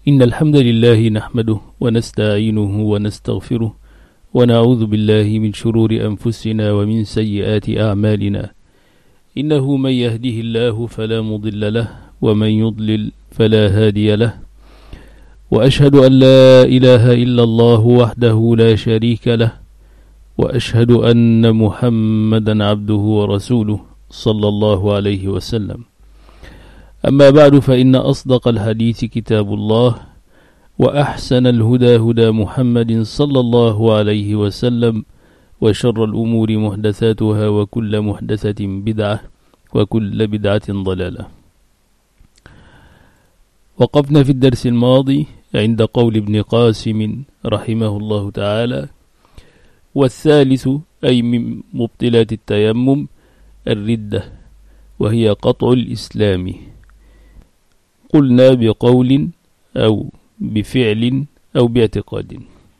إن الحمد لله نحمده ونستعينه ونستغفره ونعوذ بالله من شرور أنفسنا ومن سيئات أعمالنا. إنه من يهده الله فلا مضل له ومن يضلل فلا هادي له، وأشهد أن لا إله إلا الله وحده لا شريك له، وأشهد أن محمدا عبده ورسوله صلى الله عليه وسلم. أما بعد، فإن أصدق الحديث كتاب الله، وأحسن الهدى هدى محمد صلى الله عليه وسلم، وشر الأمور محدثاتها، وكل محدثة بدعة، وكل بدعة ضلالة. وقفنا في الدرس الماضي عند قول ابن قاسم رحمه الله تعالى: والثالث أي من مبطلات التيمم الردة، وهي قطع الإسلام. قلنا بقول أو بفعل أو باعتقاد.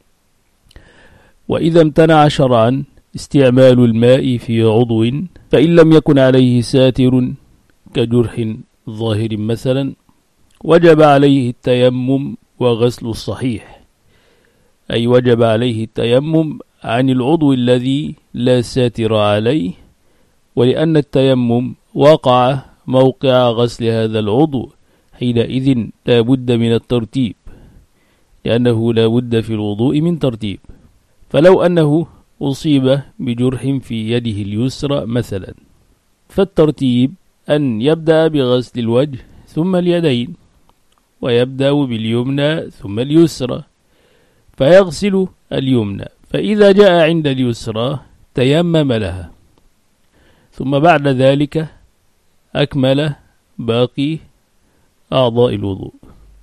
وإذا امتنع شرعا استعمال الماء في عضو فإن لم يكن عليه ساتر كجرح ظاهر مثلا، وجب عليه التيمم وغسل الصحيح، أي وجب عليه التيمم عن العضو الذي لا ساتر عليه، ولأن التيمم وقع موقع غسل هذا العضو، حينئذ لا بد من الترتيب، لأنه لا بد في الوضوء من ترتيب. فلو أنه أصيب بجرح في يده اليسرى مثلا، فالترتيب أن يبدأ بغسل الوجه ثم اليدين، ويبدأ باليمنى ثم اليسرى، فيغسل اليمنى، فإذا جاء عند اليسرى تيمم لها، ثم بعد ذلك أكمل باقي أعضاء الوضوء.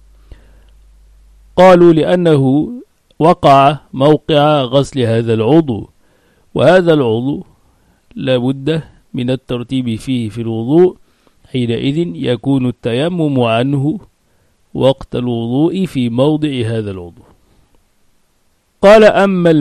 قالوا لأنه وقع موقع غسل هذا العضو، وهذا العضو لا بد من الترتيب فيه في الوضوء، حينئذ يكون التيمم عنه وقت الوضوء في موضع هذا العضو. قال: أما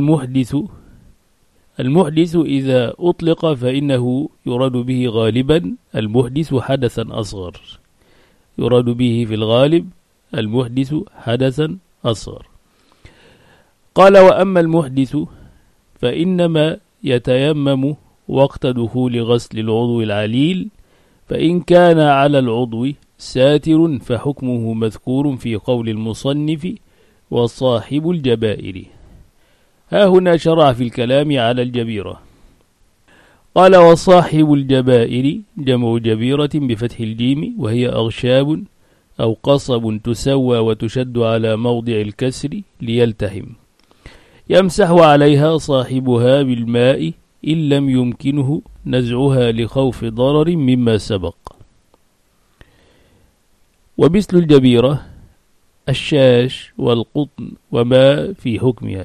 المحدث إذا أطلق فإنه يراد به غالبا المحدث حدثا أصغر، يراد به في الغالب المحدث حدثا أصغر. قال: وأما المحدث فإنما يتيمم وقت دخول غسل العضو العليل، فإن كان على العضو ساتر فحكمه مذكور في قول المصنف: وصاحب الجبائر. ها هنا شرع في الكلام على الجبيرة. قال: وصاحب الجبائر جمع جبيرة بفتح الجيم، وهي أغشاب أو قصب تسوى وتشد على موضع الكسر ليلتهم، يمسح عليها صاحبها بالماء إن لم يمكنه نزعها لخوف ضرر مما سبق. ومثل الجبيرة الشاش والقطن وما في حكمها.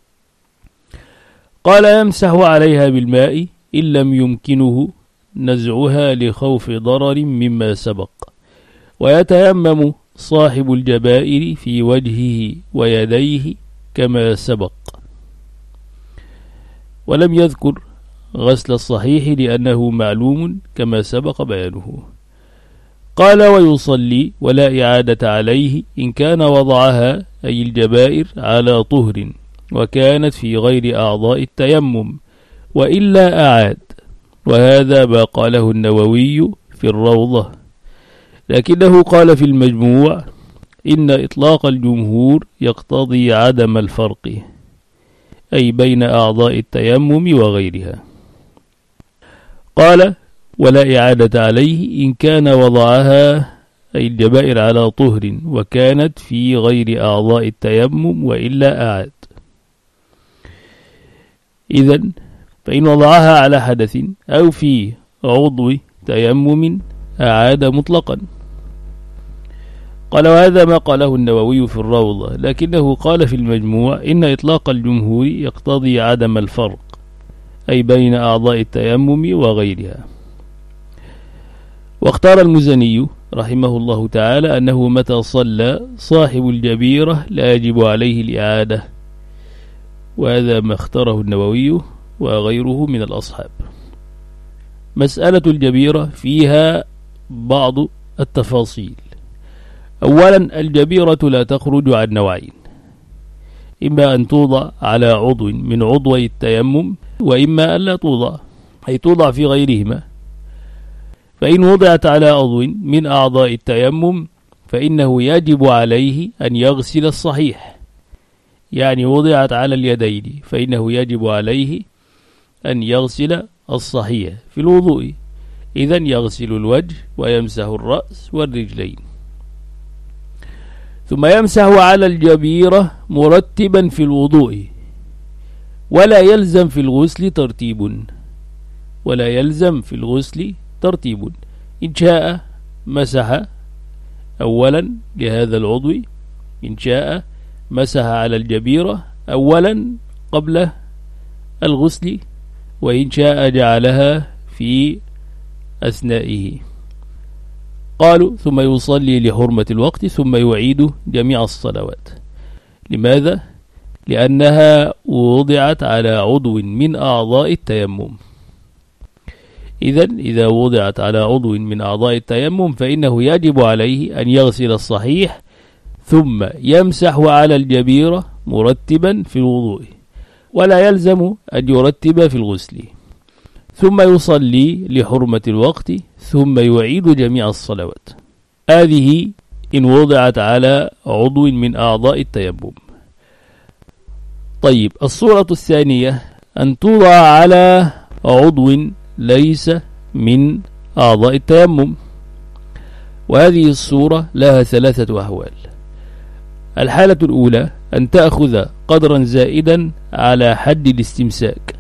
قال: يمسح عليها بالماء إن لم يمكنه نزعها لخوف ضرر مما سبق. ويتيمم صاحب الجبائر في وجهه ويديه كما سبق. ولم يذكر غسل الصحيح لأنه معلوم كما سبق بيانه. قال: ويصلي ولا إعادة عليه إن كان وضعها أي الجبائر على طهر وكانت في غير أعضاء التيمم، وإلا أعاد. وهذا ما قاله النووي في الروضة، لكنه قال في المجموع: إن إطلاق الجمهور يقتضي عدم الفرق، أي بين أعضاء التيمم وغيرها. قال: ولا إعادة عليه إن كان وضعها أي الجبائر على طهر وكانت في غير أعضاء التيمم، وإلا أعاد. إذن فإن وضعها على حدث أو في عضو تيمم أعاد مطلقا. قال: وهذا ما قاله النووي في الروضة، لكنه قال في المجموع: إن إطلاق الجمهور يقتضي عدم الفرق، أي بين أعضاء التيمم وغيرها. واختار المزني رحمه الله تعالى أنه متى صلى صاحب الجبيرة لا يجب عليه الإعادة، وهذا ما اختاره النووي وغيره من الأصحاب. مسألة الجبيرة فيها بعض التفاصيل. أولا الجبيرة لا تخرج عن نوعين، إما أن توضع على عضو من عضوي التيمم، وإما أن لا توضع، أي توضع في غيرهما. فإن وضعت على عضو من أعضاء التيمم فإنه يجب عليه أن يغسل الصحيح، يعني وضعت على اليدين فإنه يجب عليه أن يغسل الصحيح في الوضوء، إذن يغسل الوجه ويمسح الرأس والرجلين، ثم يمسح على الجبيرة مرتبا في الوضوء، ولا يلزم في الغسل ترتيب، ولا يلزم في الغسل ترتيب. إن شاء مسح أولا لهذا العضو، إن شاء مسح على الجبيرة أولا قبل الغسل، وإن شاء جعلها في أثنائه. قالوا ثم يصلي لحرمة الوقت ثم يعيد جميع الصلوات. لماذا؟ لأنها وضعت على عضو من أعضاء التيمم. إذن إذا وضعت على عضو من أعضاء التيمم فإنه يجب عليه أن يغسل الصحيح ثم يمسح على الجبيرة مرتبا في الوضوء، ولا يلزم أن يرتب في الغسل، ثم يصلي لحرمة الوقت ثم يعيد جميع الصلوات. هذه إن وضعت على عضو من أعضاء التيمم. طيب، الصورة الثانية أن توضع على عضو ليس من أعضاء التيمم، وهذه الصورة لها ثلاثة أحوال. الحالة الأولى أن تأخذ قدرا زائدا على حد الاستمساك،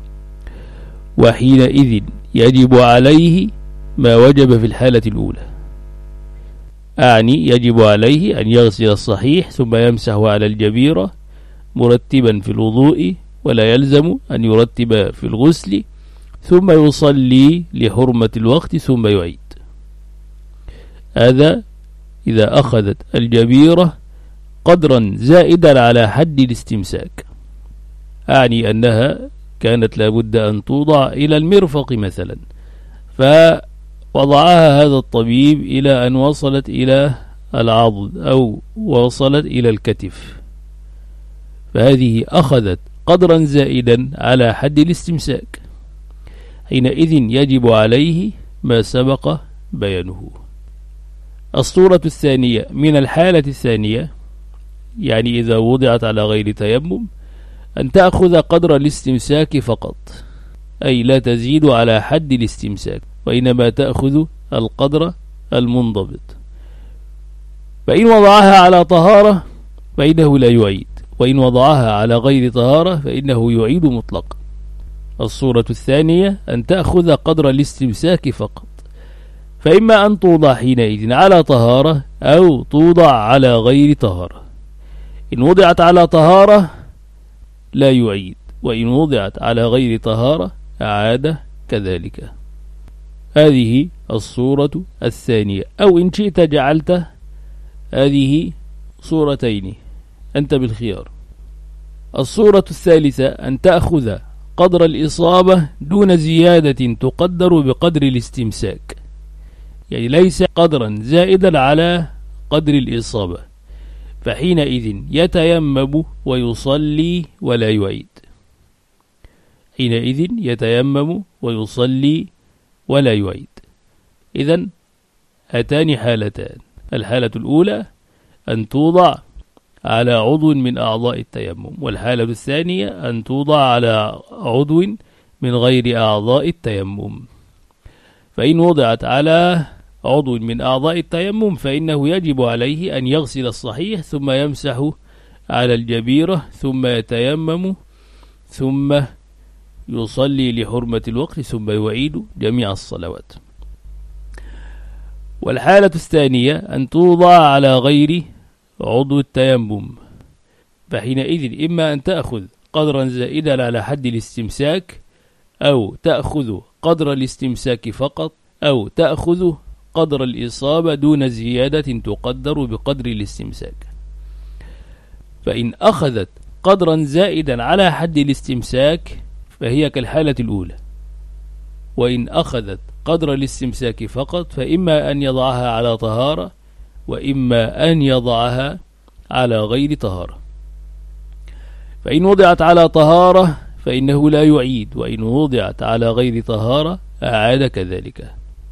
وحينئذ يجب عليه ما وجب في الحالة الأولى، أعني يجب عليه أن يغسل الصحيح ثم يمسح على الجبيرة مرتبا في الوضوء، ولا يلزم أن يرتب في الغسل، ثم يصلي لحرمة الوقت ثم يعيد. هذا إذا أخذت الجبيرة قدرا زائدا على حد الاستمساك، أعني أنها كانت لابد أن توضع إلى المرفق مثلا، فوضعها هذا الطبيب إلى أن وصلت إلى العضد أو وصلت إلى الكتف، فهذه أخذت قدرا زائدا على حد الاستمساك، حينئذ يجب عليه ما سبق بيانه. الصورة الثانية من الحالة الثانية، يعني إذا وضعت على غير تيمم، أن تأخذ قدر الاستمساك فقط، أي لا تزيد على حد الاستمساك، وإنما تأخذ القدر المنضبط. فإن وضعها على طهارة فإنه لا يعيد، وإن وضعها على غير طهارة فإنه يعيد مطلقا. الصورة الثانية أن تأخذ قدر الاستمساك فقط، فإما أن توضع حينئذ على طهارة أو توضع على غير طهارة. إن وضعت على طهارة لا يعيد، وإن وضعت على غير طهارة أعاد كذلك. هذه الصورة الثانية، أو إن شئت جعلت هذه صورتين، أنت بالخيار. الصورة الثالثة أن تأخذ قدر الإصابة دون زيادة تقدر بقدر الاستمساك، يعني ليس قدرا زائدا على قدر الإصابة، فحينئذ يتيمم ويصلي ولا يعيد، حينئذ يتيمم ويصلي ولا يعيد. إذن هاتان حالتان: الحالة الأولى أن توضع على عضو من أعضاء التيمم، والحالة الثانية أن توضع على عضو من غير أعضاء التيمم. فإن وضعت على عضو من أعضاء التيمم فإنه يجب عليه أن يغسل الصحيح ثم يمسح على الجبيرة ثم يتيمم ثم يصلي لحرمة الوقت ثم يعيد جميع الصلوات. والحالة الثانية أن توضع على غير عضو التيمم، فحينئذ إما أن تأخذ قدرا زائدا على حد الاستمساك، أو تأخذ قدر الاستمساك فقط، أو تأخذ قدر الإصابة دون زيادة تقدر بقدر الاستمساك. فإن أخذت قدرا زائدا على حد الاستمساك فهي كالحالة الأولى، وإن أخذت قدر الاستمساك فقط فإما أن يضعها على طهارة وإما أن يضعها على غير طهارة. فإن وضعت على طهارة فإنه لا يعيد، وإن وضعت على غير طهارة أعاد كذلك.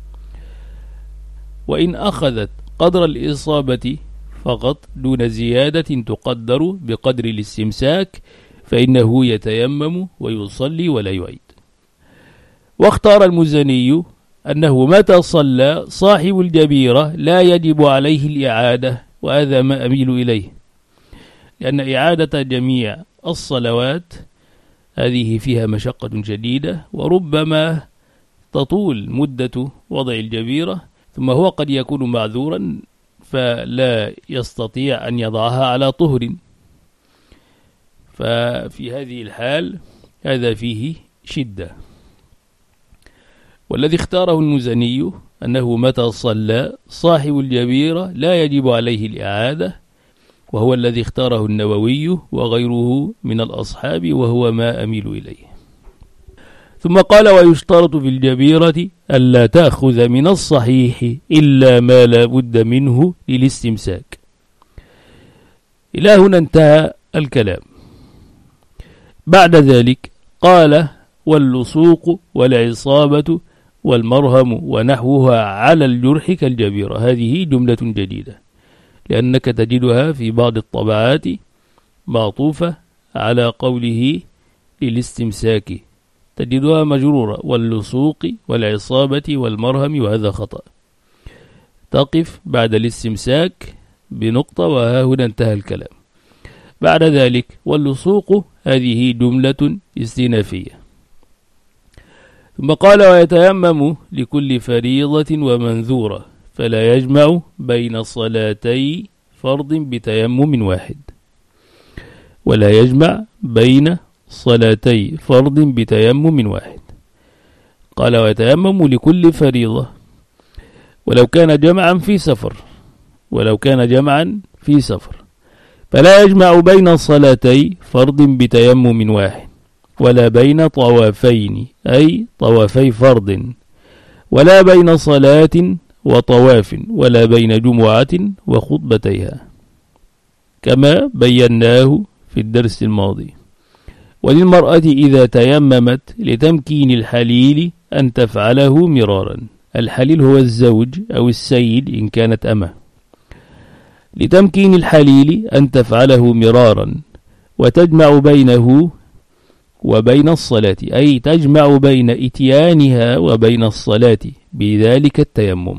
وإن أخذت قدر الإصابة فقط دون زيادة تقدر بقدر الاستمساك فإنه يتيمم ويصلي ولا يعيد. واختار المزني أنه متى صلى صاحب الجبيرة لا يجب عليه الإعادة، وهذا ما أميل إليه، لأن إعادة جميع الصلوات هذه فيها مشقة شديدة، وربما تطول مدة وضع الجبيرة، ثم هو قد يكون معذورا فلا يستطيع أن يضعها على طهر، ففي هذه الحال هذا فيه شدة. والذي اختاره المزني أنه متى صلى صاحب الجبيرة لا يجب عليه الإعادة، وهو الذي اختاره النووي وغيره من الأصحاب، وهو ما أميل إليه. ثم قال: ويشترط في الجبيرة ألا تأخذ من الصحيح إلا ما لا بد منه للاستمساك. إلى هنا انتهى الكلام. بعد ذلك قال: واللصوق والعصابة والمرهم ونحوها على الجرح كالجبيرة. هذه جملة جديدة، لأنك تجدها في بعض الطبعات معطوفة على قوله للاستمساك، تجدها مجرورة: واللصوق والعصابة والمرهم، وهذا خطأ. تقف بعد الاستمساك بنقطة، وها هنا انتهى الكلام. بعد ذلك واللصوق هذه جملة استئنافية. ثم قال: ويتيمم لكل فريضة ومنذورة فلا يجمع بين صلاتي فرض بتيمم واحد. ولا يجمع بين صلاتي فرض بتيمم واحد. قال: ويتيمم لكل فريضة، ولو كان جمعا في سفر فلا يجمع بين صلاتي فرض بتيمم واحد، ولا بين طوافين أي طوافي فرض، ولا بين صلاة وطواف، ولا بين جمعة وخطبتيها، كما بيناه في الدرس الماضي. وللمرأة إذا تيممت لتمكين الحليل أن تفعله مرارا. الحليل هو الزوج أو السيد إن كانت أمه. لتمكين الحليل أن تفعله مرارا، وتجمع بينه وبين الصلاة، أي تجمع بين إتيانها وبين الصلاة بذلك التيمم.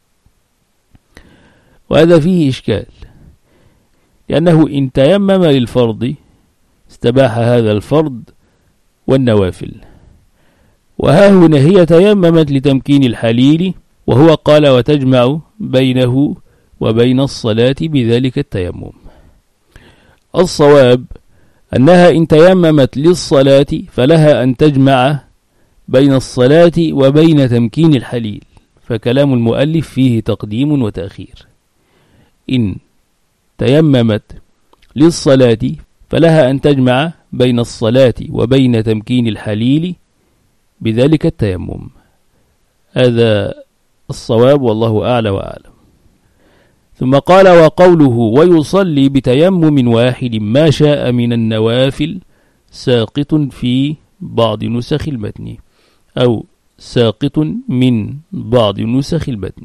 وهذا فيه إشكال، لأنه إن تيمم للفرض استباح هذا الفرض والنوافل، وها هنا هي تيممت لتمكين الحليل، وهو قال: وتجمع بينه وبين الصلاة بذلك التيمم. الصواب أنها إن تيممت للصلاة فلها أن تجمع بين الصلاة وبين تمكين الحليل، فكلام المؤلف فيه تقديم وتأخير. إن تيممت للصلاة فلها أن تجمع بين الصلاة وبين تمكين الحليل بذلك التيمم. هذا الصواب، والله أعلى وأعلم. ثم قال: وقوله ويصلي بتيمم واحد ما شاء من النوافل ساقط في بعض نسخ المتن، أو ساقط من بعض نسخ المتن.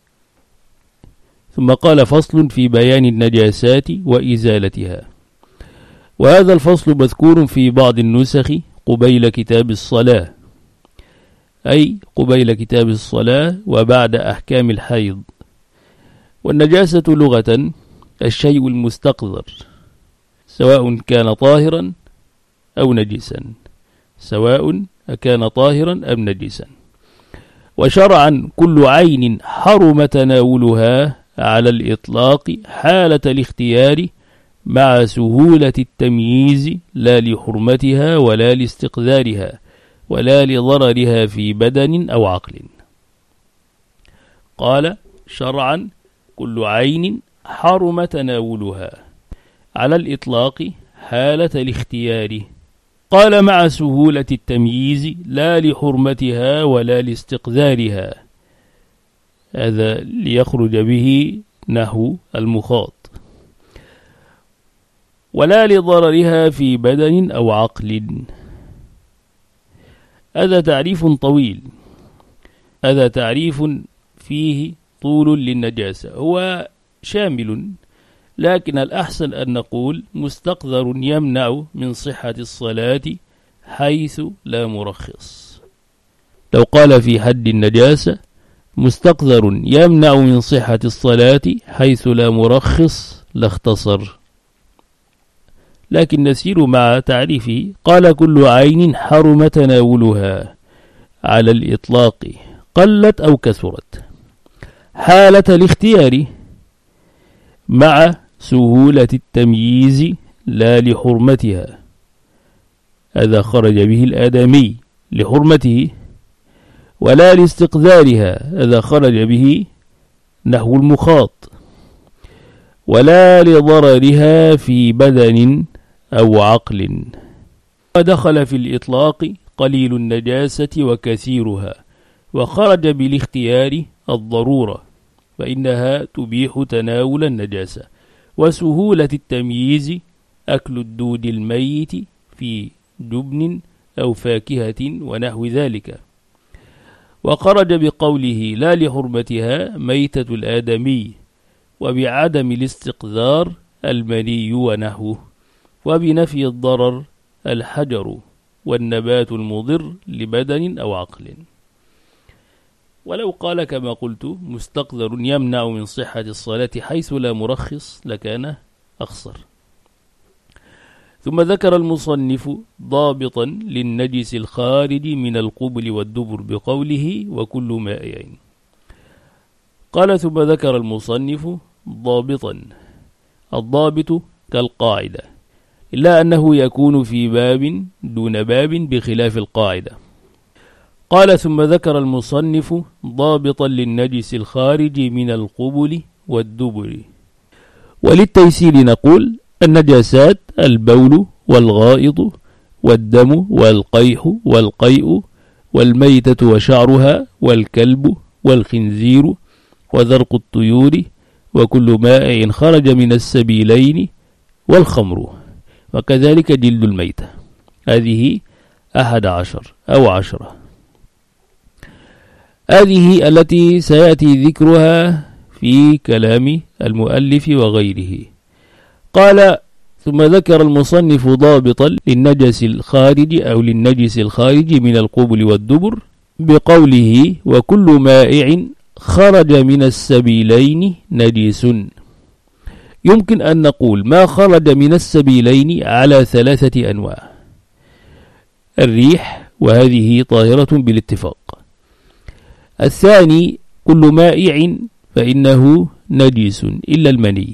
ثم قال: فصل في بيان النجاسات وإزالتها. وهذا الفصل مذكور في بعض النسخ قبيل كتاب الصلاة، أي قبيل كتاب الصلاة وبعد أحكام الحيض. والنجاسة لغة الشيء المستقذر، سواء كان طاهرا أو نجسا، أم نجسا. وشرعا كل عين حرم تناولها على الإطلاق حالة الاختيار مع سهولة التمييز، لا لحرمتها ولا لاستقذارها ولا لضررها في بدن أو عقل. قال: شرعا كل عين حرم تناولها على الإطلاق حالة الاختيار. قال: مع سهولة التمييز لا لحرمتها ولا لاستقذارها. هذا ليخرج به نحو المخاط. ولا لضررها في بدن أو عقل. هذا تعريف طويل، هذا تعريف فيه طول للنجاسة، هو شامل، لكن الأحسن أن نقول مستقذر يمنع من صحة الصلاة حيث لا مرخص. لو قال في حد النجاسة مستقذر يمنع من صحة الصلاة حيث لا مرخص لاختصر، لكن نسير مع تعريفه. قال كل عين حرم تناولها على الإطلاق قلت أو كثرت حالة الاختيار مع سهولة التمييز لا لحرمتها. هذا خرج به الآدمي لحرمته، ولا لاستقذارها، هذا خرج به نحو المخاط. ولا لضررها في بدن أو عقل. ودخل في الإطلاق قليل النجاسة وكثيرها، وخرج بالاختيار الضرورة، فإنها تبيح تناول النجاسة، وسهولة التمييز أكل الدود الميت في جبن أو فاكهة ونحو ذلك. وخرج بقوله لا لحرمتها ميتة الآدمي، وبعدم الاستقذار المني ونحوه، وبنفي الضرر الحجر والنبات المضر لبدن أو عقل. ولو قال كما قلت مستقذر يمنع من صحة الصلاة حيث لا مرخص لكان أخصر. ثم ذكر المصنف ضابطا للنجس الخارج من القبل والدبر بقوله وكل مائع. قال ثم ذكر المصنف ضابطا. الضابط كالقاعدة، إلا أنه يكون في باب دون باب بخلاف القاعدة. قال ثم ذكر المصنف ضابطا للنجس الخارج من القبل والدبر. وللتيسير نقول النجاسات البول والغائط والدم والقيح والقيء والميتة وشعرها والكلب والخنزير وذرق الطيور وكل مائع خرج من السبيلين والخمر، وكذلك جلد الميتة. هذه 11 أو 10. هذه التي سيأتي ذكرها في كلام المؤلف وغيره. قال ثم ذكر المصنف ضابطا للنجس الخارج أو للنجس الخارج من القبل والدبر بقوله وكل مائع خرج من السبيلين نجس. يمكن أن نقول ما خرج من السبيلين على 3 أنواع: الريح، وهذه طاهرة بالاتفاق. الثاني كل مائع فإنه نجس إلا المني،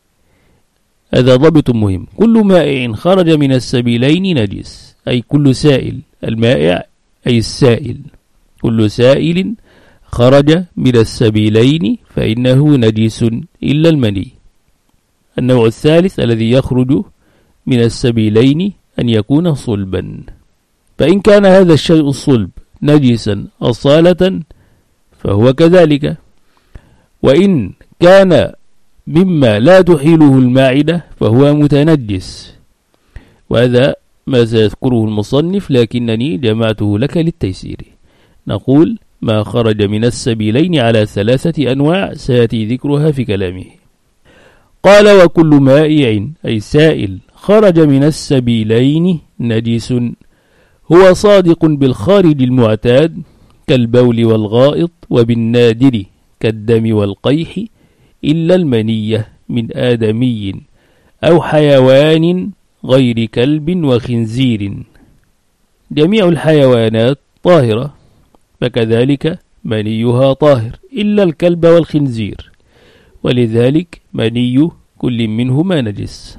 هذا ضبط مهم. كل مائع خرج من السبيلين نجس، أي كل سائل. المائع أي السائل، كل سائل خرج من السبيلين فإنه نجس إلا المني. النوع الثالث الذي يخرج من السبيلين أن يكون صلبا، فإن كان هذا الشيء الصلب نجسا أصالة فهو كذلك، وإن كان مما لا تحيله المعدة فهو متنجس، وهذا ما سيذكره المصنف لكنني جمعته لك للتيسير. نقول ما خرج من السبيلين على 3 أنواع سيأتي ذكرها في كلامه. قال وكل مائع أي سائل خرج من السبيلين نجس، هو صادق بالخارج المعتاد كالبول والغائط، وبالنادر كالدم والقيح، إلا المنية من آدمي أو حيوان غير كلب وخنزير. جميع الحيوانات طاهرة، فكذلك منيها طاهر إلا الكلب والخنزير، ولذلك مني كل منهما نجس.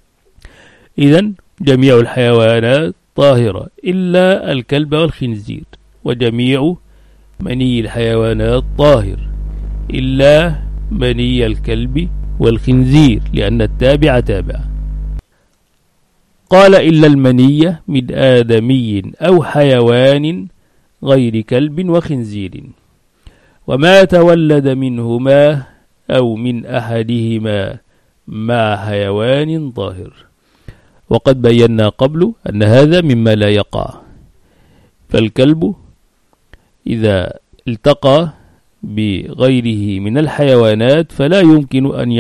إذن جميع الحيوانات طاهرة إلا الكلب والخنزير، وجميع مني الحيوانات طاهر إلا مني الكلب والخنزير، لأن التابع تابع. قال إلا المنية من آدمي أو حيوان غير كلب وخنزير، وما تولد منهما أو من أحدهما مع حيوان ظاهر. وقد بينا قبل أن هذا مما لا يقع، فالكلب إذا التقى بغيره من الحيوانات فلا يمكن أن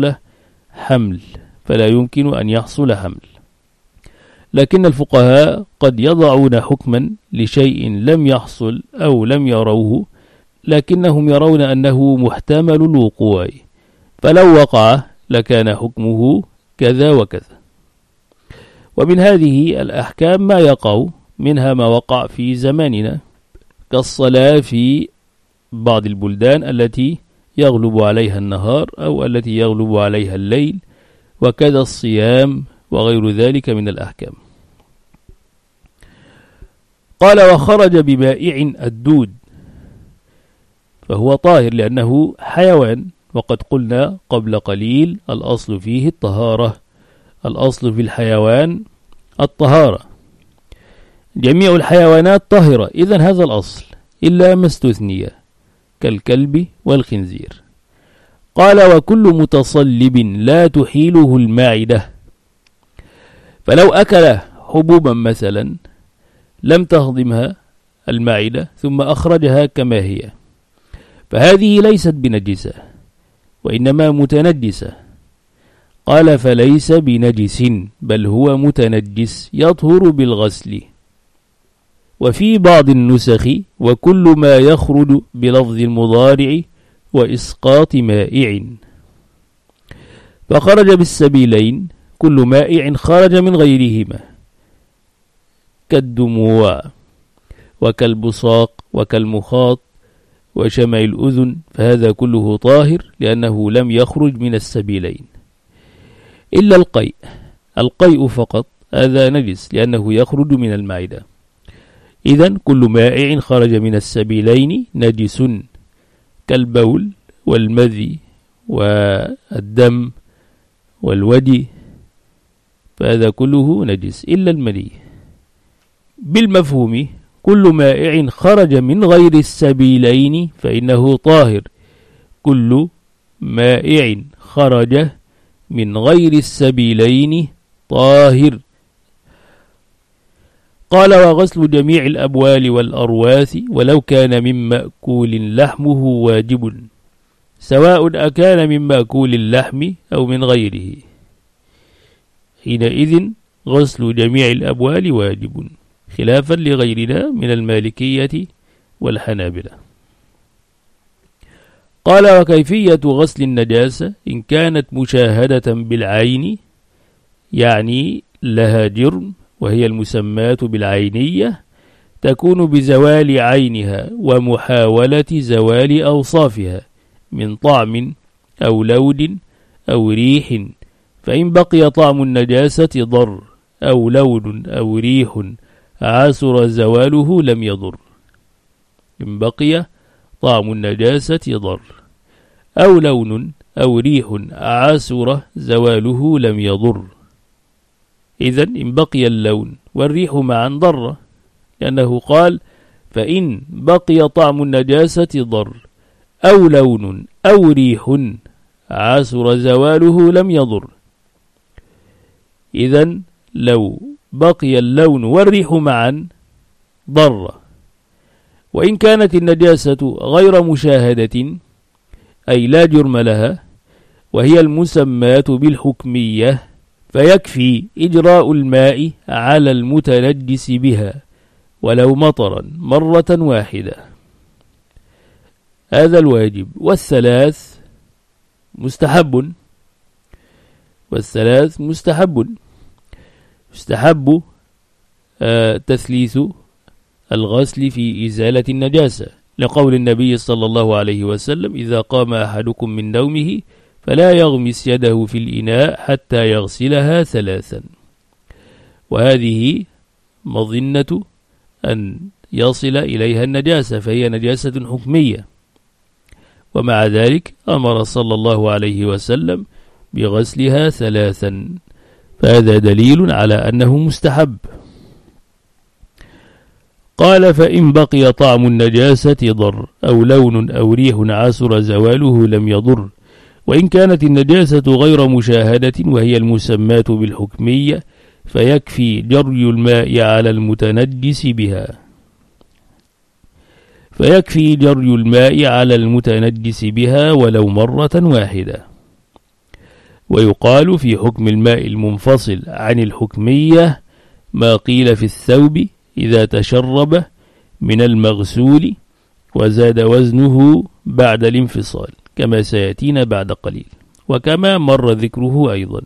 يحصل حمل. لكن الفقهاء قد يضعون حكما لشيء لم يحصل أو لم يروه، لكنهم يرون أنه محتمل الوقوع، فلو وقع لكان حكمه كذا وكذا. ومن هذه الأحكام ما يقع، منها ما وقع في زماننا كالصلاة في بعض البلدان التي يغلب عليها النهار أو التي يغلب عليها الليل، وكذا الصيام وغير ذلك من الأحكام. قال: وخرج ببائع الدود فهو طاهر لأنه حيوان، وقد قلنا قبل قليل الأصل فيه الطهارة، الأصل في الحيوان الطهارة، جميع الحيوانات طاهرة، إذن هذا الأصل إلا ما استثني كالكلب والخنزير. قال: وكل متصلب لا تحيله المعدة، فلو أكل حبوبا مثلا لم تهضمها المعدة ثم أخرجها كما هي، فهذه ليست بنجسة وإنما متنجسة. قال: فليس بنجس بل هو متنجس يطهر بالغسل. وفي بعض النسخ: وكل ما يخرج بلفظ المضارع وإسقاط مائع، فخرج بالسبيلين كل مائع خرج من غيرهما كالدموع وكالبصاق وكالمخاط وشمع الأذن، فهذا كله طاهر لأنه لم يخرج من السبيلين، إلا القيء فقط هذا نجس لأنه يخرج من المعدة. إذن كل مائع خرج من السبيلين نجس كالبول والمذي والدم والودي، فهذا كله نجس إلا المني. بالمفهوم كل مائع خرج من غير السبيلين فإنه طاهر، كل مائع خرج من غير السبيلين طاهر. قال: وغسل جميع الأبوال والأرواث ولو كان من مأكول لحمه واجب، سواء أكان من مأكول اللحم أو من غيره، حينئذ غسل جميع الأبوال واجب، خلافا لغيرنا من المالكية والحنابلة. قال: وكيفية غسل النجاسة إن كانت مشاهدة بالعين، يعني لها جرم وهي المسماة بالعينية، تكون بزوال عينها ومحاولة زوال أوصافها من طعم أو لون أو ريح، فإن بقي طعم النجاسة ضر أو لون أو ريح عسر زواله لم يضر. إن بقي طعم النجاسة ضر أو لون أو ريح عسر زواله لم يضر. إذن إن بقي اللون والريح معا ضر، لأنه قال: فإن بقي طعم النجاسة ضر أو لون أو ريح عسر زواله لم يضر. إذن لو بقي اللون والريح معا ضر. وإن كانت النجاسة غير مشاهدة أي لا جرم لها وهي المسماة بالحكمية، فيكفي إجراء الماء على المتنجس بها ولو مطرا مرة واحدة، هذا الواجب. والثلاث مستحب يستحب تثليث الغسل في إزالة النجاسة، لقول النبي صلى الله عليه وسلم: إذا قام أحدكم من نومه فلا يغمس يده في الإناء حتى يغسلها 3، وهذه مظنة أن يصل إليها النجاسة، فهي نجاسة حكمية، ومع ذلك أمر صلى الله عليه وسلم بغسلها 3، فهذا دليل على أنه مستحب. قال: فإن بقي طعم النجاسة ضر أو لون أو ريح عسر زواله لم يضر، وإن كانت النجاسة غير مشاهدة وهي المسماة بالحكمية فيكفي جري الماء على المتنجس بها ولو مرة واحدة. ويقال في حكم الماء المنفصل عن الحكمية ما قيل في الثوب إذا تشرب من المغسول وزاد وزنه بعد الانفصال، كما سيأتينا بعد قليل، وكما مر ذكره أيضا.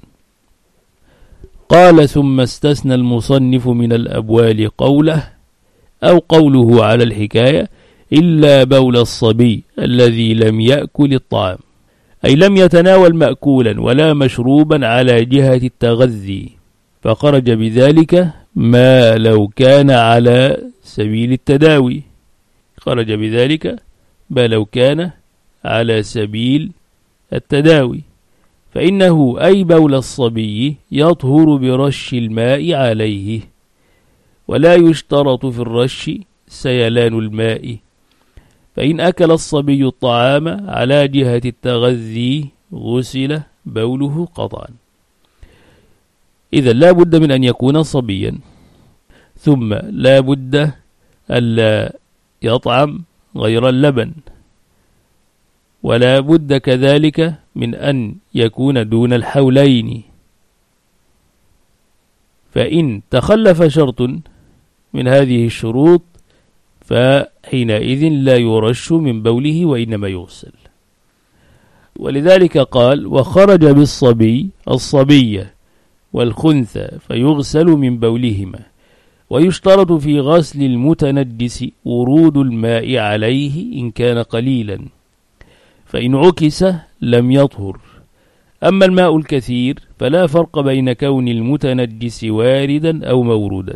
قال: ثم استثنى المصنف من الأبوال قوله على الحكاية إلا بول الصبي الذي لم يأكل الطعام، أي لم يتناول مأكولا ولا مشروبا على جهة التغذي، فخرج بذلك ما لو كان على سبيل التداوي، فإنه أي بول الصبي يطهر برش الماء عليه، ولا يشترط في الرش سيلان الماء، فإن أكل الصبي الطعام على جهة التغذي غسل بوله قطعا. إذا لا بد من أن يكون صبيا، ثم لا بد ألا يطعم غير اللبن، ولا بد كذلك من أن يكون دون الحولين، فإن تخلف شرط من هذه الشروط فحينئذ لا يرش من بوله وإنما يغسل. ولذلك قال: وخرج بالصبي الصبية والخنثى فيغسل من بولهما. ويشترط في غسل المتنجس ورود الماء عليه إن كان قليلا، فإن عكس لم يطهر. أما الماء الكثير فلا فرق بين كون المتنجس واردا أو مورودا.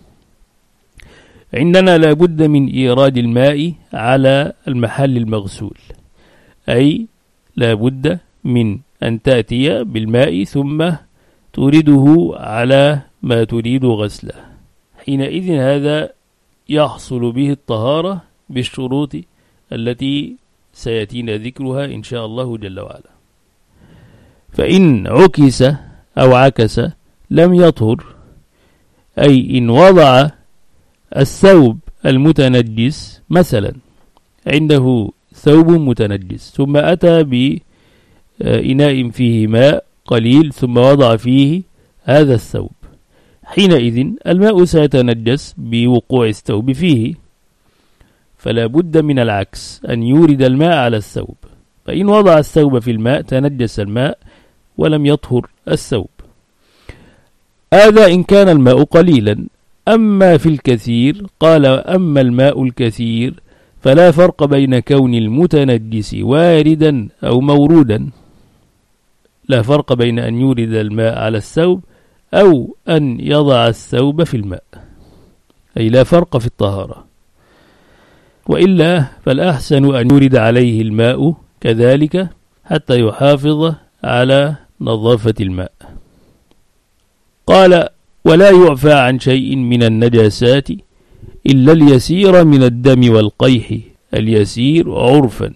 عندنا لا بد من إيراد الماء على المحل المغسول، أي لا بد من أن تأتي بالماء ثم تريده على ما تريد غسله، حينئذ هذا يحصل به الطهارة بالشروط التي سيأتينا ذكرها إن شاء الله جل وعلا. فإن عكس أو عكس لم يطهر، أي إن وضع الثوب المتنجس مثلا، عنده ثوب متنجس ثم أتى بإناء فيه ماء قليل ثم وضع فيه هذا الثوب، حينئذ الماء سيتنجس بوقوع الثوب فيه، فلا بد من العكس، أن يورد الماء على الثوب، فإن وضع الثوب في الماء تنجس الماء ولم يطهر الثوب. هذا إن كان الماء قليلا. أما في الكثير قال: أما الماء الكثير فلا فرق بين كون المتنجس واردا أو مورودا، لا فرق بين أن يورد الماء على الثوب أو أن يضع الثوب في الماء، أي لا فرق في الطهارة. وإلا فالأحسن أن يورد عليه الماء كذلك حتى يحافظ على نظافة الماء. قال: ولا يعفى عن شيء من النجاسات إلا اليسير من الدم والقيح، اليسير عرفا،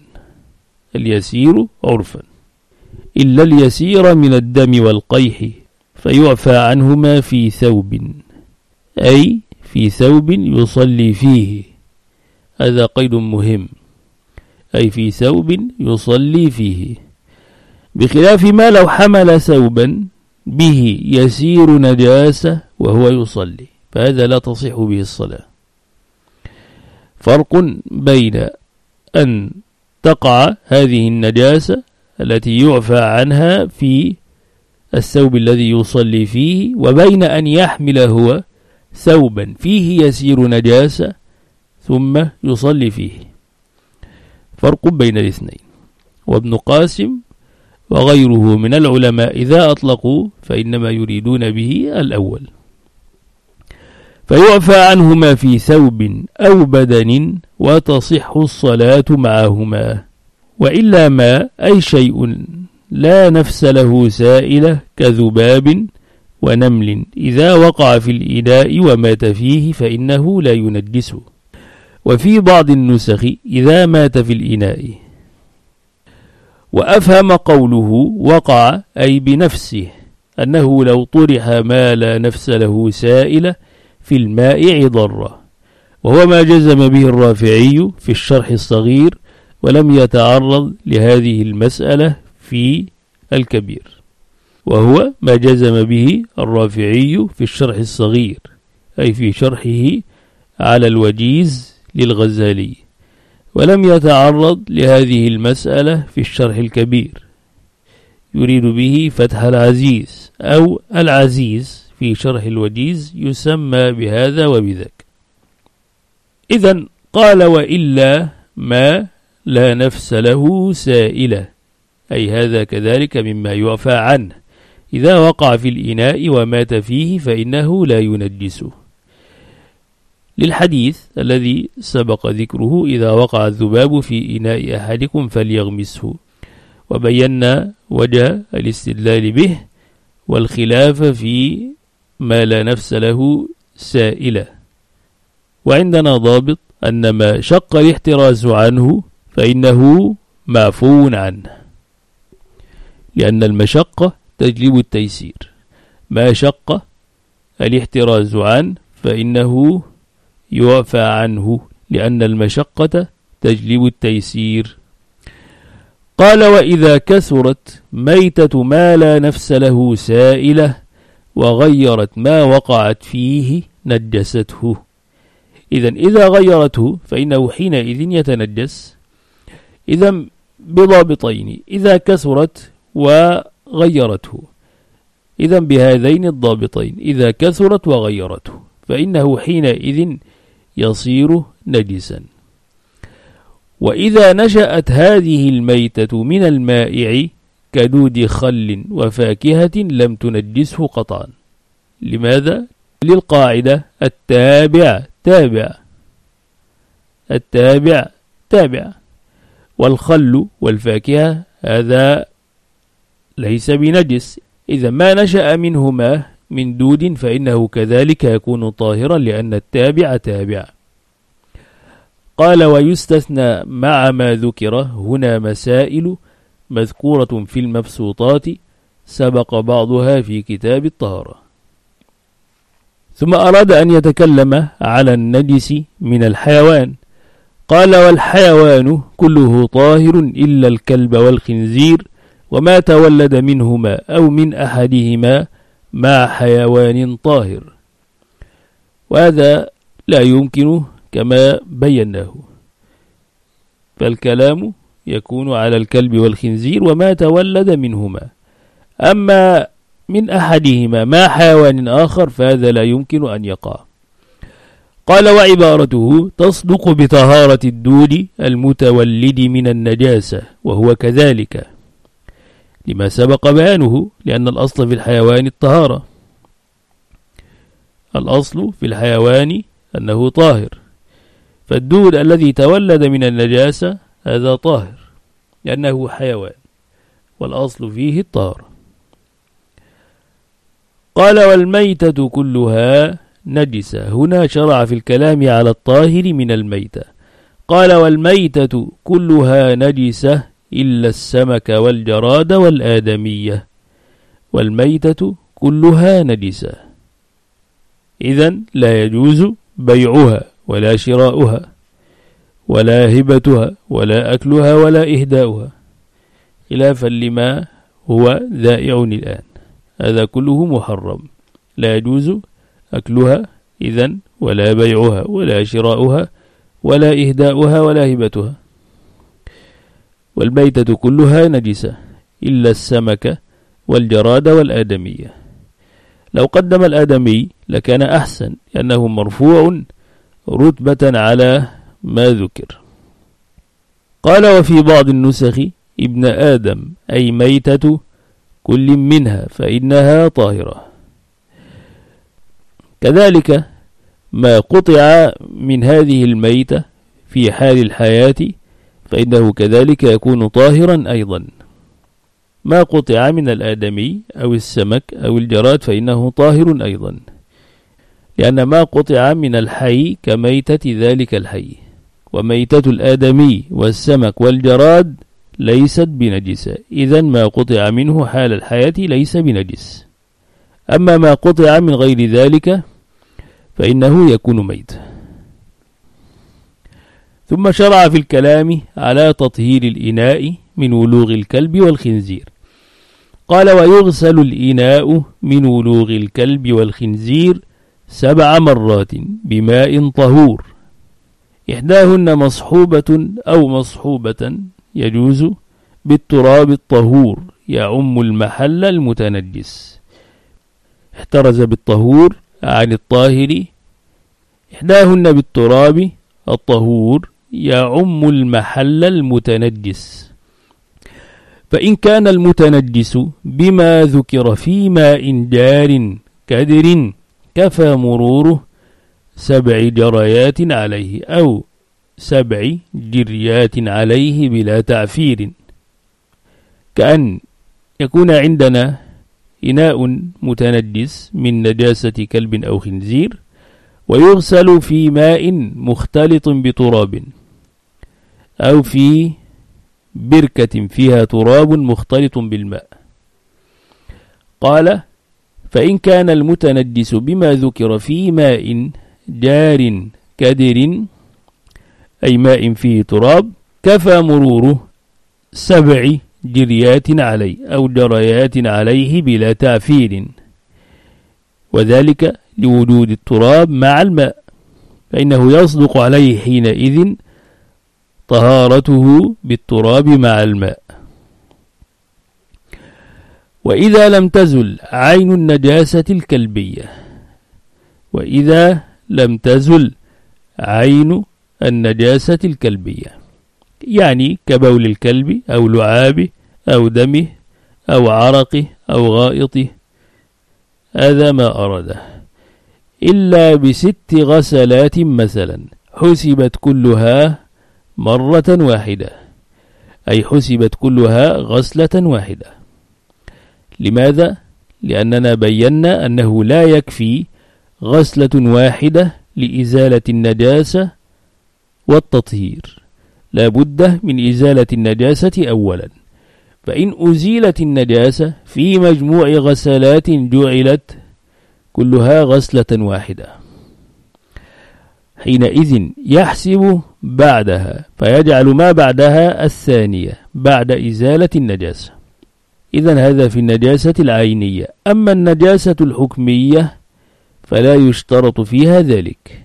إلا اليسير من الدم والقيح، فيعفى عنهما في ثوب، أي في ثوب يصلي فيه. هذا قيد مهم، أي في ثوب يصلي فيه، بخلاف ما لو حمل ثوبا به يسير نجاسة وهو يصلي، فهذا لا تصح به الصلاة. فرق بين أن تقع هذه النجاسة التي يعفى عنها في الثوب الذي يصلي فيه، وبين أن يحمل هو ثوبا فيه يسير نجاسة ثم يصلي فيه، فرق بين الاثنين. وابن قاسم وغيره من العلماء إذا أطلقوا فإنما يريدون به الأول. فيعفى عنهما في ثوب أو بدن وتصح الصلاة معهما، وإلا ما أي شيء لا نفس له سائلة كذباب ونمل إذا وقع في الإناء ومات فيه فإنه لا ينجسه. وفي بعض النسخ إذا مات في الإناء. وأفهم قوله وقع أي بنفسه أنه لو طرح ما لا نفس له سائل في الماء ضر، وهو ما جزم به الرافعي في الشرح الصغير، ولم يتعرض لهذه المسألة في الكبير، وهو ما جزم به الرافعي في الشرح الصغير أي في شرحه على الوجيز للغزالي، ولم يتعرض لهذه المسألة في الشرح الكبير، يريد به فتح العزيز أو العزيز في شرح الوجيز يسمى بهذا وبذاك. إذن قال وإلا ما لا نفس له سائلة، أي هذا كذلك مما يعفى عنه، إذا وقع في الإناء ومات فيه فإنه لا ينجسه، للحديث الذي سبق ذكره إذا وقع الذباب في إناء أحدكم فليغمسه، وبينا وجه الاستدلال به والخلاف في ما لا نفس له سائلة. وعندنا ضابط أن ما شق الاحتراز عنه فإنه معفو عنه، لأن المشقة تجلب التيسير، ما شق الاحتراز عنه فإنه يعفى عنه، لأن المشقة تجلب التيسير. قال وإذا كثرت ميتة ما لا نفس له سائلة وغيرت ما وقعت فيه نجسته. إذا غيرته فإنه حينئذ يتنجس، إذا بضابطين، إذا كثرت وغيرته، إذا بهذين الضابطين، إذا كثرت وغيرته فإنه حينئذ يصير نجسا. وإذا نشأت هذه الميتة من المائع كدود خل وفاكهة لم تنجسه قطعا. لماذا؟ للقاعدة التابع تابع، والخل والفاكهة هذا ليس بنجس، إذا ما نشأ منهما من دود فإنه كذلك يكون طاهرا، لأن التابع تابع. قال ويستثنى مع ما ذكر هنا مسائل مذكورة في المبسوطات سبق بعضها في كتاب الطهارة. ثم أراد أن يتكلم على النجس من الحيوان، قال والحيوان كله طاهر إلا الكلب والخنزير وما تولد منهما أو من أحدهما مع حيوان طاهر، وهذا لا يمكن كما بيناه، فالكلام يكون على الكلب والخنزير وما تولد منهما، أما من أحدهما مع حيوان آخر فهذا لا يمكن أن يقع. قال وعبارته تصدق بطهارة الدود المتولد من النجاسة، وهو كذلك لما سبق بيانه، لأن الأصل في الحيوان الطهارة، الأصل في الحيوان أنه طاهر، فالدود الذي تولد من النجاسة هذا طاهر لأنه حيوان والأصل فيه الطهارة. قال والميتة كلها نجسة، هنا شرع في الكلام على الطاهر من الميتة، قال والميتة كلها نجسة إلا السمك والجراد والآدمية، والميتة كلها نجسة، إذن لا يجوز بيعها ولا شراؤها ولا هبتها ولا أكلها ولا إهداؤها، خلافا لما هو ذائع الآن، هذا كله محرم، لا يجوز أكلها إذن ولا بيعها ولا شراؤها ولا إهداؤها ولا هبتها. والميتة كلها نجسة إلا السمك والجراد والآدمية. لو قدم الآدمي لكان أحسن، لأنه مرفوع رتبة على ما ذكر. قال وفي بعض النسخ ابن آدم أي ميتة كل منها فإنها طاهرة. كذلك ما قطع من هذه الميتة في حال الحياة فإنه كذلك يكون طاهرا أيضا. ما قطع من الآدمي أو السمك أو الجراد فإنه طاهر أيضا، لأن ما قطع من الحي كميتة ذلك الحي، وميتة الآدمي والسمك والجراد ليست بنجسة، إذن ما قطع منه حال الحياة ليس بنجس. أما ما قطع من غير ذلك فإنه يكون ميت. ثم شرع في الكلام على تطهير الإناء من ولوغ الكلب والخنزير. قال: ويغسل الإناء من ولوغ الكلب والخنزير 7 مرات بماء طهور، إحداهن مصحوبة أو مصحوبة، يجوز بالتراب الطهور يعم المحل المتنجس. احترز بالطهور عن الطاهر، إحداهن بالتراب الطهور يعم المحل المتنجس. فإن كان المتنجس بما ذكر في ماء جار كدر كفى مروره 7 جريات عليه أو 7 جريات عليه بلا تعفير. كأن يكون عندنا إناء متنجس من نجاسة كلب أو خنزير ويغسل في ماء مختلط بتراب، أو في بركة فيها تراب مختلط بالماء. قال: فإن كان المتنجس بما ذكر في ماء جار كدر، أي ماء فيه تراب، كفى مروره 7 جريات عليه أو جريات عليه بلا تعفير، وذلك لوجود التراب مع الماء، فإنه يصدق عليه حينئذ طهارته بالتراب مع الماء. وإذا لم تزل عين النجاسة الكلبية، وإذا لم تزل عين النجاسة الكلبية، يعني كبول الكلب أو لعابه أو دمه أو عرقه أو غائطه، هذا ما أراده، إلا ب6 غسلات مثلا حسبت كلها مرة واحدة، أي حسبت كلها غسلة واحدة. لماذا؟ لأننا بينا أنه لا يكفي غسلة واحدة لإزالة النجاسة والتطهير، لا بد من إزالة النجاسة أولا، فإن أزيلت النجاسة في مجموع غسلات جعلت كلها غسلة واحدة، حينئذ يحسب بعدها فيجعل ما بعدها الثانية بعد إزالة النجاسة. إذن هذا في النجاسة العينية. أما النجاسة الحكمية فلا يشترط فيها ذلك،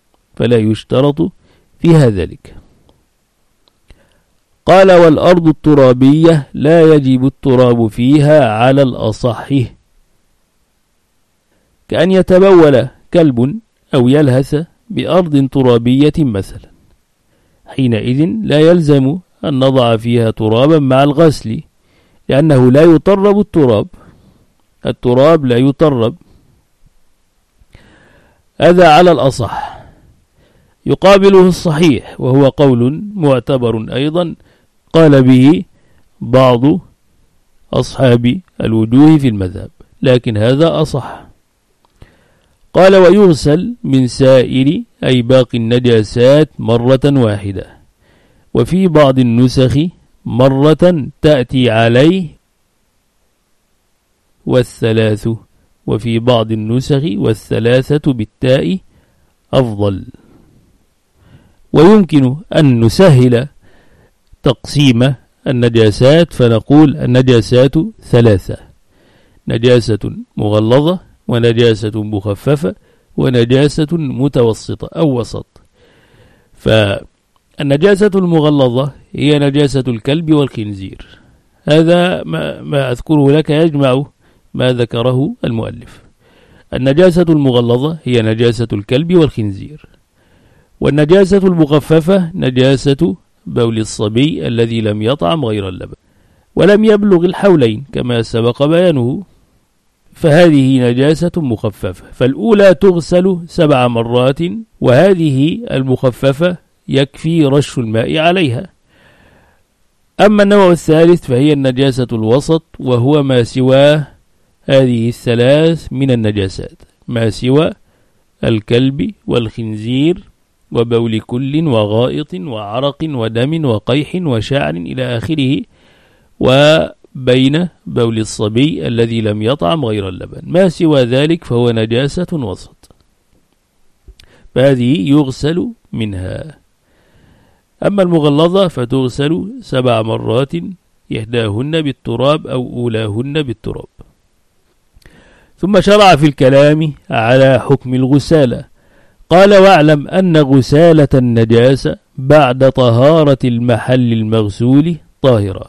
قال: والأرض الترابية لا يجب التراب فيها على الأصح، كأن يتبول كلب أو يلهث بأرض ترابية مثلا، حينئذ لا يلزم أن نضع فيها ترابا مع الغسل، لأنه لا يطرب التراب لا يطرب، هذا على الأصح. يقابله الصحيح، وهو قول معتبر أيضا قال به بعض أصحاب الوجوه في المذهب، لكن هذا أصح. قال: ويغسل من سائر أي باقي النجاسات مرة واحدة، وفي بعض النسخ مرة تأتي عليه والثلاث، وفي بعض النسخ والثلاثة بالتاء أفضل. ويمكن أن نسهل تقسيم النجاسات فنقول النجاسات 3: نجاسة مغلظة، ونجاسة مخففة، ونجاسة متوسطة أو وسط. فالنجاسة المغلظة هي نجاسة الكلب والخنزير، هذا ما أذكره لك يجمع ما ذكره المؤلف. النجاسة المغلظة هي نجاسة الكلب والخنزير. والنجاسة المخففة نجاسة بول الصبي الذي لم يطعم غير اللبن ولم يبلغ الحولين كما سبق بيانه، فهذه نجاسة مخففة. فالأولى تغسل 7 مرات، وهذه المخففة يكفي رش الماء عليها. أما النوع الثالث فهي النجاسة الوسط، وهو ما سوى هذه الثلاث من النجاسات، ما سوى الكلب والخنزير وبول كل وغائط وعرق ودم وقيح وشعر إلى آخره، وبين بول الصبي الذي لم يطعم غير اللبن. ما سوى ذلك فهو نجاسة وسط، فهذه يغسل منها. أما المغلظة فتغسل 7 مرات، إحداهن بالتراب أو أولاهن بالتراب. ثم شرع في الكلام على حكم الغسالة. قال: واعلم أن غسالة النجاسة بعد طهارة المحل المغسول طاهرة.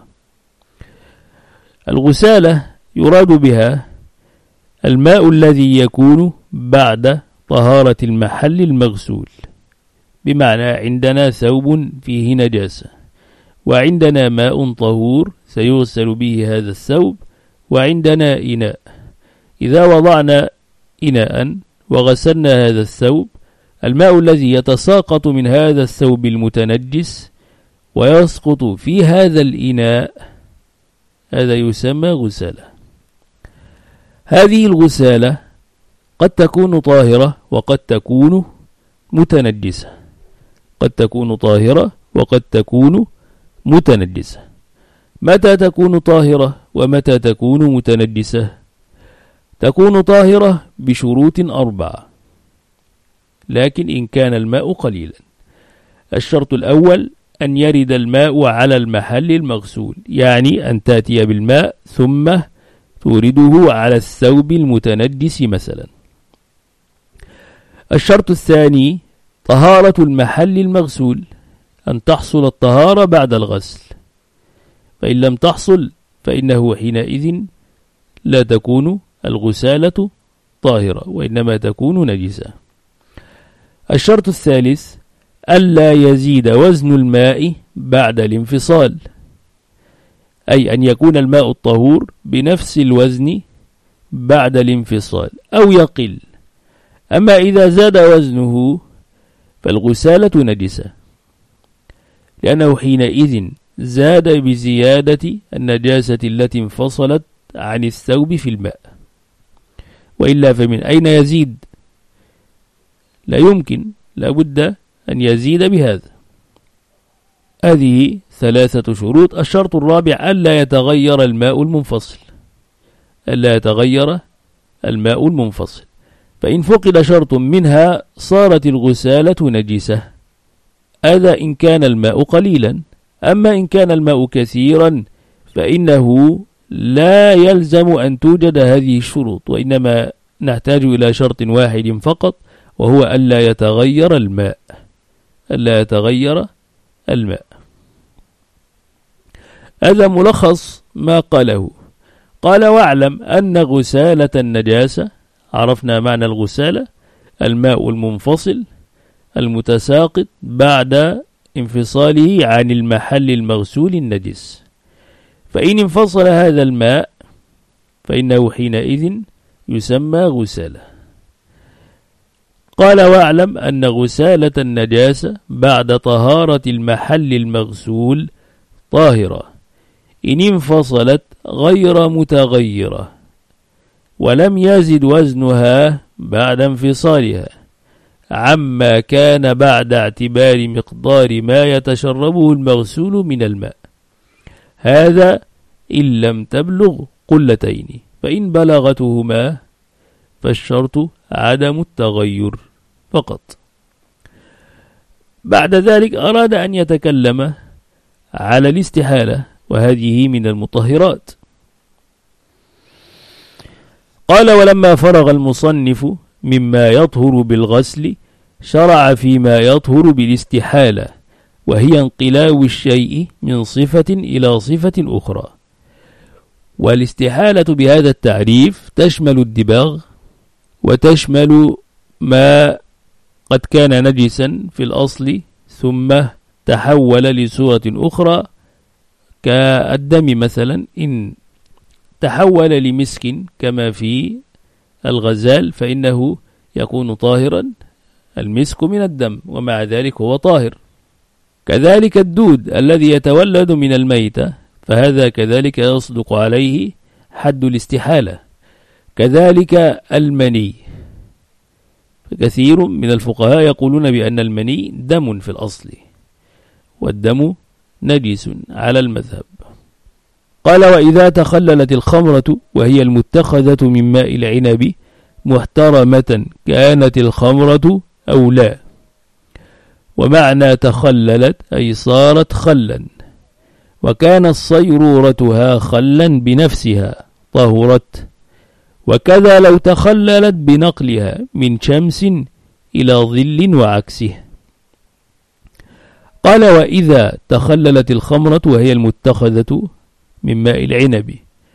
الغسالة يراد بها الماء الذي يكون بعد طهارة المحل المغسول، بمعنى عندنا ثوب فيه نجاسة وعندنا ماء طهور سيغسل به هذا الثوب، وعندنا إناء. إذا وضعنا إناء وغسلنا هذا الثوب، الماء الذي يتساقط من هذا الثوب المتنجس ويسقط في هذا الإناء هذا يسمى غسالة. هذه الغسالة قد تكون طاهرة وقد تكون متنجسة، قد تكون طاهرة وقد تكون متنجسة. متى تكون طاهرة ومتى تكون متنجسة؟ تكون طاهرة بشروط 4، لكن إن كان الماء قليلا. الشرط الأول أن يرد الماء على المحل المغسول، يعني أن تأتي بالماء ثم تورده على الثوب المتنجس مثلا. الشرط الثاني طهارة المحل المغسول، أن تحصل الطهارة بعد الغسل، فإن لم تحصل فإنه حينئذ لا تكون الغسالة طاهرة وإنما تكون نجسة. الشرط الثالث ألا يزيد وزن الماء بعد الانفصال، أي أن يكون الماء الطهور بنفس الوزن بعد الانفصال أو يقل. أما إذا زاد وزنه فالغسالة نجسة، لأنه حينئذ زاد بزيادة النجاسة التي انفصلت عن الثوب في الماء، وإلا فمن أين يزيد؟ لا يمكن، لا بد أن يزيد بهذا. هذه 3 شروط. الشرط الرابع ألا يتغير الماء المنفصل، ألا يتغير الماء المنفصل، فإن فقد شرط منها صارت الغسالة نجسة. هذا إن كان الماء قليلا. أما إن كان الماء كثيرا فإنه لا يلزم أن توجد هذه الشروط، وإنما نحتاج إلى شرط واحد فقط، وهو ألا يتغير الماء، ألا يتغير الماء. هذا ملخص ما قاله. قال: واعلم أن غسالة النجاسة، عرفنا معنى الغسالة: الماء المنفصل المتساقط بعد انفصاله عن المحل المغسول النجس. فإن انفصل هذا الماء فإنه حينئذ يسمى غسالة. قال: واعلم أن غسالة النجاسة بعد طهارة المحل المغسول طاهرة إن انفصلت غير متغيرة ولم يزد وزنها بعد انفصالها عما كان بعد اعتبار مقدار ما يتشربه المغسول من الماء، هذا إن لم تبلغ قلتين، فإن بلغتهما فالشرط عدم التغير فقط. بعد ذلك أراد أن يتكلم على الاستحالة، وهذه من المطهرات. قال: ولما فرغ المصنف مما يطهر بالغسل شرع فيما يطهر بالاستحالة، وهي انقلاو الشيء من صفة إلى صفة أخرى. والاستحالة بهذا التعريف تشمل الدباغ، وتشمل ما قد كان نجسا في الأصل ثم تحول لصورة أخرى، كالدم مثلا، إن تحول لمسك كما في الغزال فإنه يكون طاهرا، المسك من الدم ومع ذلك هو طاهر. كذلك الدود الذي يتولد من الميتة فهذا كذلك يصدق عليه حد الاستحالة. كذلك المني، فكثير من الفقهاء يقولون بأن المني دم في الأصل، والدم نجس على المذهب. قال: وإذا تخللت الخمرة وهي المتخذة من ماء العنب محترمة كانت الخمرة أو لا. ومعنى تخللت أي صارت خلا، وكانت صيرورتها خلا بنفسها طهرت، وكذا لو تخللت بنقلها من شمس إلى ظل وعكسه. قال: وإذا تخللت الخمرة وهي المتخذة من ماء العنب،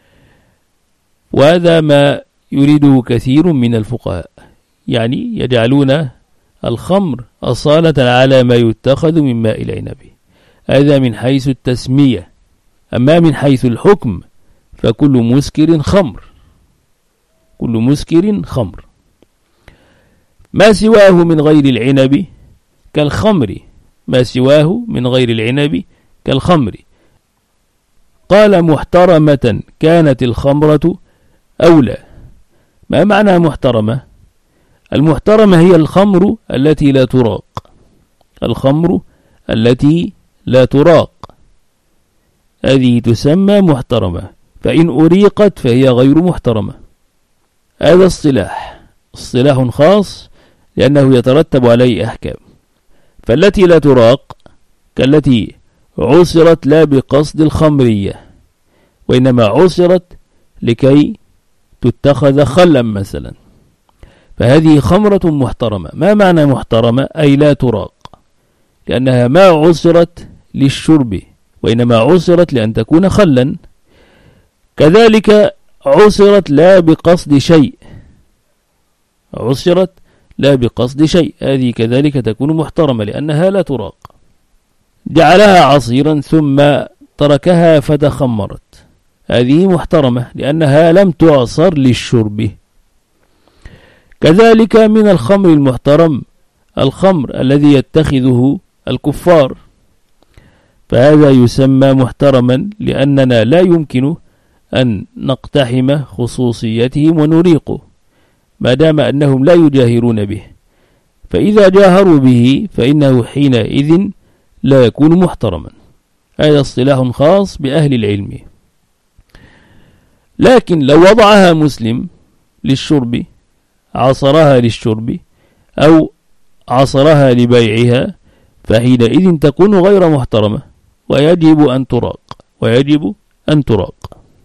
وهذا ما يريده كثير من الفقهاء، يعني يجعلون الخمر أصالة على ما يتخذ من ماء العنب، هذا من حيث التسمية. أما من حيث الحكم فكل مسكر خمر، كل مسكر خمر، ما سواه من غير العنب كالخمر، ما سواه من غير العنب كالخمر. قال: محترمة كانت الخمرة أولى. ما معنى محترمة؟ المحترمة هي الخمر التي لا تراق، الخمر التي لا تراق هذه تسمى محترمة، فإن أريقت فهي غير محترمة. هذا اصطلاح خاص لأنه يترتب عليه أحكام. فالتي لا تراق كالتي عصرت لا بقصد الخمرية، وإنما عصرت لكي تتخذ خلا مثلا، فهذه خمرة محترمة. ما معنى محترمة؟ أي لا تراق، لأنها ما عصرت للشرب، وإنما عصرت لأن تكون خلا. كذلك عصرت لا بقصد شيء، عصرت لا بقصد شيء، هذه كذلك تكون محترمة لأنها لا تراق. جعلها عصيرا ثم تركها فتخمرت، هذه محترمة لأنها لم تعصر للشرب. كذلك من الخمر المحترم الخمر الذي يتخذه الكفار، فهذا يسمى محترما لأننا لا يمكن أن نقتحم خصوصيتهم ونريقه ما دام أنهم لا يجاهرون به، فإذا جاهروا به فإنه حينئذ لا يكون محترما. هذا اصطلاح خاص بأهل العلم. لكن لو وضعها مسلم للشرب، عصرها للشرب أو عصرها لبيعها، فحينئذ تكون غير محترمة ويجب أن تراق.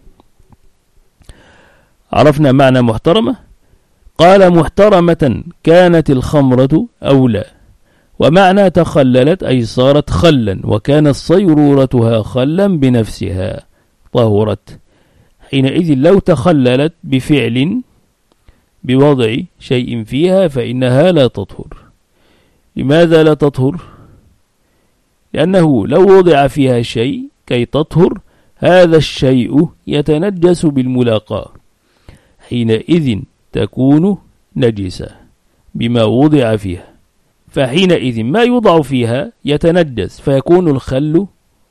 عرفنا معنى محترمة. قال: محترمة كانت الخمرة أولى. ومعنى تخللت أي صارت خلا، وكانت صيرورتها خلا بنفسها طهرت. حينئذ لو تخللت بفعل بوضع شيء فيها فإنها لا تطهر. لماذا لا تطهر؟ لأنه لو وضع فيها شيء كي تطهر، هذا الشيء يتنجس بالملاقاة، حينئذ تكون نجسة بما وضع فيها، فحينئذ ما يوضع فيها يتنجس فيكون الخل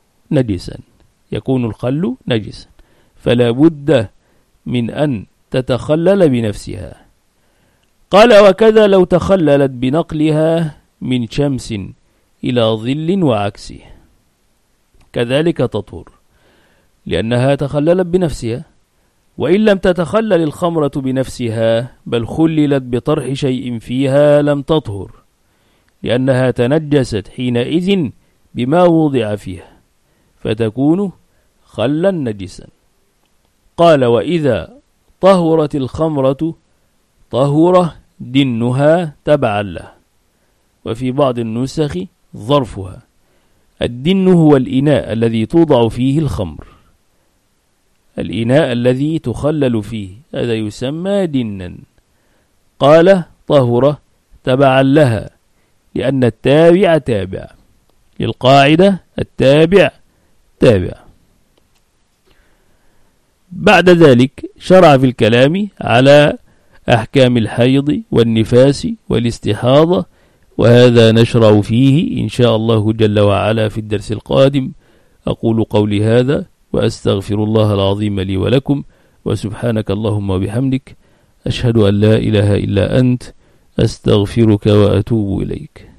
نجسا، فلا بد من أن تتخلل بنفسها. قال: وكذا لو تخللت بنقلها من شمس إلى ظل وعكسه، كذلك تطهر لأنها تخللت بنفسها. وإن لم تتخلل الخمرة بنفسها بل خللت بطرح شيء فيها لم تطهر، لأنها تنجست حينئذ بما وضع فيها فتكون خلا نجسا. قال: وإذا طهرت الخمرة طهر دنها تبعا له. وفي بعض النسخ ظرفها. الدن هو الإناء الذي توضع فيه الخمر، الإناء الذي تخلل فيه، هذا يسمى دنا. قال: طهر تبعا لها، لأن التابع تابع للقاعدة، التابع تابع. بعد ذلك شرع في الكلام على أحكام الحيض والنفاس والاستحاضة، وهذا نشرع فيه إن شاء الله جل وعلا في الدرس القادم. أقول قولي هذا وأستغفر الله العظيم لي ولكم، وسبحانك اللهم وبحمدك، أشهد أن لا إله إلا أنت، أستغفرك وأتوب إليك.